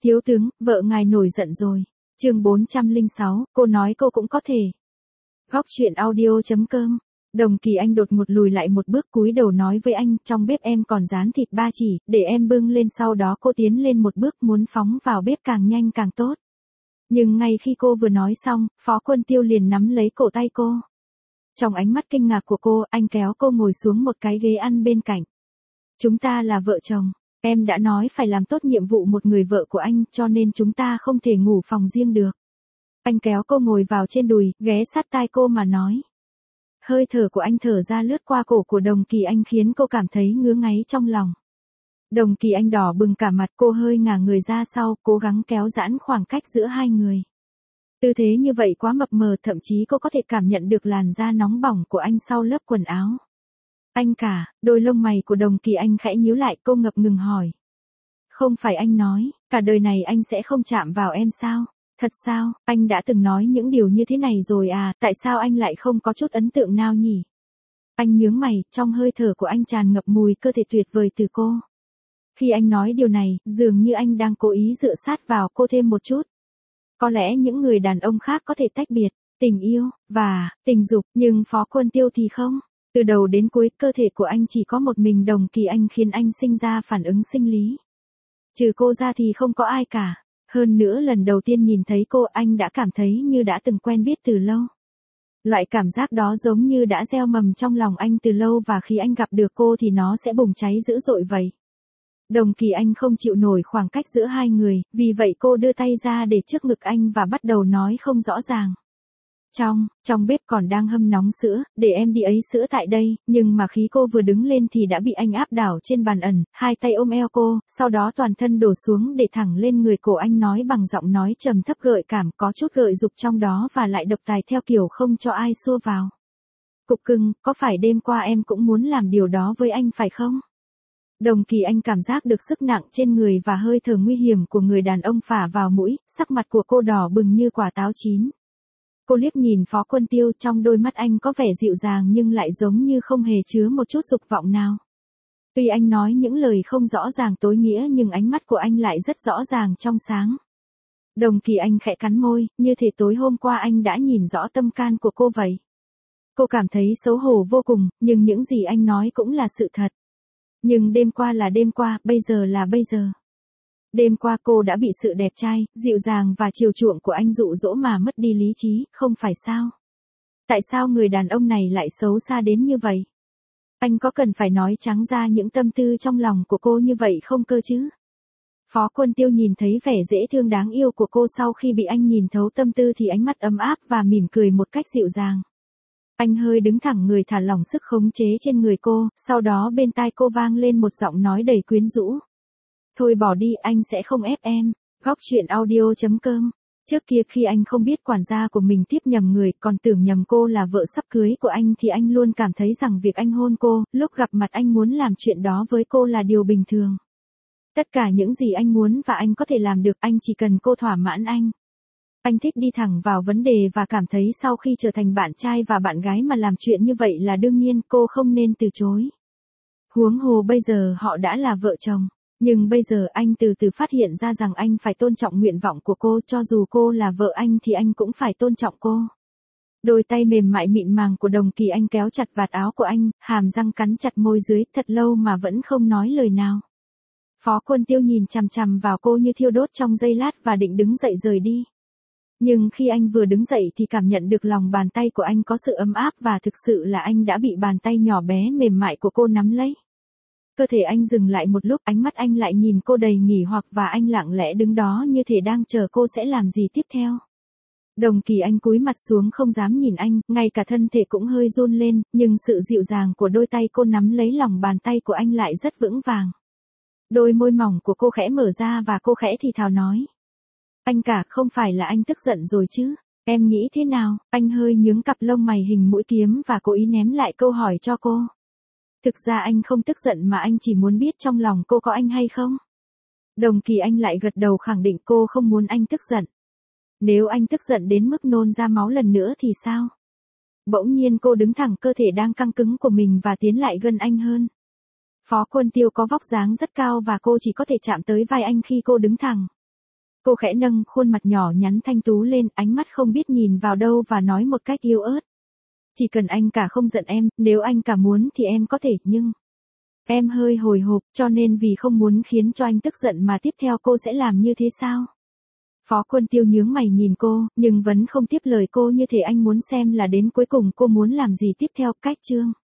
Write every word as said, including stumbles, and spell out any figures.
Thiếu tướng, vợ ngài nổi giận rồi. Chương bốn trăm lẻ sáu, cô nói cô cũng có thể. Góc truyện audio chấm com. Đồng Kỳ Anh đột ngột lùi lại một bước cúi đầu nói với anh, trong bếp em còn rán thịt ba chỉ, để em bưng lên. Sau đó cô tiến lên một bước muốn phóng vào bếp càng nhanh càng tốt. Nhưng ngay khi cô vừa nói xong, Phó Quân Tiêu liền nắm lấy cổ tay cô. Trong ánh mắt kinh ngạc của cô, anh kéo cô ngồi xuống một cái ghế ăn bên cạnh. Chúng ta là vợ chồng. Em đã nói phải làm tốt nhiệm vụ một người vợ của anh, cho nên chúng ta không thể ngủ phòng riêng được. Anh kéo cô ngồi vào trên đùi, ghé sát tai cô mà nói. Hơi thở của anh thở ra lướt qua cổ của Đồng Kỳ Anh khiến cô cảm thấy ngứa ngáy trong lòng. Đồng Kỳ Anh đỏ bừng cả mặt, cô hơi ngả người ra sau, cố gắng kéo giãn khoảng cách giữa hai người. Tư thế như vậy quá mập mờ, thậm chí cô có thể cảm nhận được làn da nóng bỏng của anh sau lớp quần áo. Anh cả, đôi lông mày của Đồng Kỳ Anh khẽ nhíu lại, cô ngập ngừng hỏi. Không phải anh nói, cả đời này anh sẽ không chạm vào em sao? Thật sao, anh đã từng nói những điều như thế này rồi à, tại sao anh lại không có chút ấn tượng nào nhỉ? Anh nhướng mày, trong hơi thở của anh tràn ngập mùi cơ thể tuyệt vời từ cô. Khi anh nói điều này, dường như anh đang cố ý dựa sát vào cô thêm một chút. Có lẽ những người đàn ông khác có thể tách biệt, tình yêu, và tình dục, nhưng Phó Quân Tiêu thì không. Từ đầu đến cuối, cơ thể của anh chỉ có một mình Đồng Kỳ Anh khiến anh sinh ra phản ứng sinh lý. Trừ cô ra thì không có ai cả. Hơn nữa lần đầu tiên nhìn thấy cô, anh đã cảm thấy như đã từng quen biết từ lâu. Loại cảm giác đó giống như đã gieo mầm trong lòng anh từ lâu, và khi anh gặp được cô thì nó sẽ bùng cháy dữ dội vậy. Đồng Kỳ Anh không chịu nổi khoảng cách giữa hai người, vì vậy cô đưa tay ra để trước ngực anh và bắt đầu nói không rõ ràng. Trong, trong bếp còn đang hâm nóng sữa, để em đi ấy sữa tại đây, nhưng mà khi cô vừa đứng lên thì đã bị anh áp đảo trên bàn ẩn, hai tay ôm eo cô, sau đó toàn thân đổ xuống để thẳng lên người cổ anh, nói bằng giọng nói trầm thấp gợi cảm, có chút gợi dục trong đó và lại độc tài theo kiểu không cho ai xua vào. Cục cưng, có phải đêm qua em cũng muốn làm điều đó với anh phải không? Đồng Kỳ Anh cảm giác được sức nặng trên người và hơi thở nguy hiểm của người đàn ông phả vào mũi, sắc mặt của cô đỏ bừng như quả táo chín. Cô liếc nhìn Phó Quân Tiêu, trong đôi mắt anh có vẻ dịu dàng nhưng lại giống như không hề chứa một chút dục vọng nào. Tuy anh nói những lời không rõ ràng tối nghĩa nhưng ánh mắt của anh lại rất rõ ràng trong sáng. Đồng Kỳ Anh khẽ cắn môi, như thể tối hôm qua anh đã nhìn rõ tâm can của cô vậy. Cô cảm thấy xấu hổ vô cùng, nhưng những gì anh nói cũng là sự thật. Nhưng đêm qua là đêm qua, bây giờ là bây giờ. Đêm qua cô đã bị sự đẹp trai, dịu dàng và chiều chuộng của anh dụ dỗ mà mất đi lý trí, không phải sao? Tại sao người đàn ông này lại xấu xa đến như vậy? Anh có cần phải nói trắng ra những tâm tư trong lòng của cô như vậy không cơ chứ? Phó Quân Tiêu nhìn thấy vẻ dễ thương đáng yêu của cô sau khi bị anh nhìn thấu tâm tư thì ánh mắt ấm áp và mỉm cười một cách dịu dàng. Anh hơi đứng thẳng người, thả lỏng sức khống chế trên người cô, sau đó bên tai cô vang lên một giọng nói đầy quyến rũ. Thôi bỏ đi, anh sẽ không ép em. Góc truyện audio chấm com. Trước kia khi anh không biết quản gia của mình tiếp nhầm người, còn tưởng nhầm cô là vợ sắp cưới của anh thì anh luôn cảm thấy rằng việc anh hôn cô, lúc gặp mặt anh muốn làm chuyện đó với cô là điều bình thường. Tất cả những gì anh muốn và anh có thể làm được, anh chỉ cần cô thỏa mãn anh. Anh thích đi thẳng vào vấn đề và cảm thấy sau khi trở thành bạn trai và bạn gái mà làm chuyện như vậy là đương nhiên, cô không nên từ chối. Huống hồ bây giờ họ đã là vợ chồng. Nhưng bây giờ anh từ từ phát hiện ra rằng anh phải tôn trọng nguyện vọng của cô, cho dù cô là vợ anh thì anh cũng phải tôn trọng cô. Đôi tay mềm mại mịn màng của Đồng Kỳ Anh kéo chặt vạt áo của anh, hàm răng cắn chặt môi dưới, thật lâu mà vẫn không nói lời nào. Phó Quân Tiêu nhìn chằm chằm vào cô như thiêu đốt trong giây lát và định đứng dậy rời đi. Nhưng khi anh vừa đứng dậy thì cảm nhận được lòng bàn tay của anh có sự ấm áp và thực sự là anh đã bị bàn tay nhỏ bé mềm mại của cô nắm lấy. Cơ thể anh dừng lại một lúc, ánh mắt anh lại nhìn cô đầy nghỉ hoặc và anh lặng lẽ đứng đó như thể đang chờ cô sẽ làm gì tiếp theo. Đồng Kỳ Anh cúi mặt xuống không dám nhìn anh, ngay cả thân thể cũng hơi run lên, nhưng sự dịu dàng của đôi tay cô nắm lấy lòng bàn tay của anh lại rất vững vàng. Đôi môi mỏng của cô khẽ mở ra và cô khẽ thì thào nói. Anh cả, không phải là anh tức giận rồi chứ? Em nghĩ thế nào? Anh hơi nhướng cặp lông mày hình mũi kiếm và cố ý ném lại câu hỏi cho cô. Thực ra anh không tức giận mà anh chỉ muốn biết trong lòng cô có anh hay không. Đồng Kỳ Anh lại gật đầu khẳng định cô không muốn anh tức giận. Nếu anh tức giận đến mức nôn ra máu lần nữa thì sao? Bỗng nhiên cô đứng thẳng cơ thể đang căng cứng của mình và tiến lại gần anh hơn. Phó Quân Tiêu có vóc dáng rất cao và cô chỉ có thể chạm tới vai anh khi cô đứng thẳng. Cô khẽ nâng khuôn mặt nhỏ nhắn thanh tú lên, ánh mắt không biết nhìn vào đâu và nói một cách yếu ớt. Chỉ cần anh cả không giận em, nếu anh cả muốn thì em có thể, nhưng... Em hơi hồi hộp, cho nên vì không muốn khiến cho anh tức giận mà tiếp theo cô sẽ làm như thế sao? Phó Quân Tiêu nhướng mày nhìn cô, nhưng vẫn không tiếp lời cô, như thể anh muốn xem là đến cuối cùng cô muốn làm gì tiếp theo. Cách chương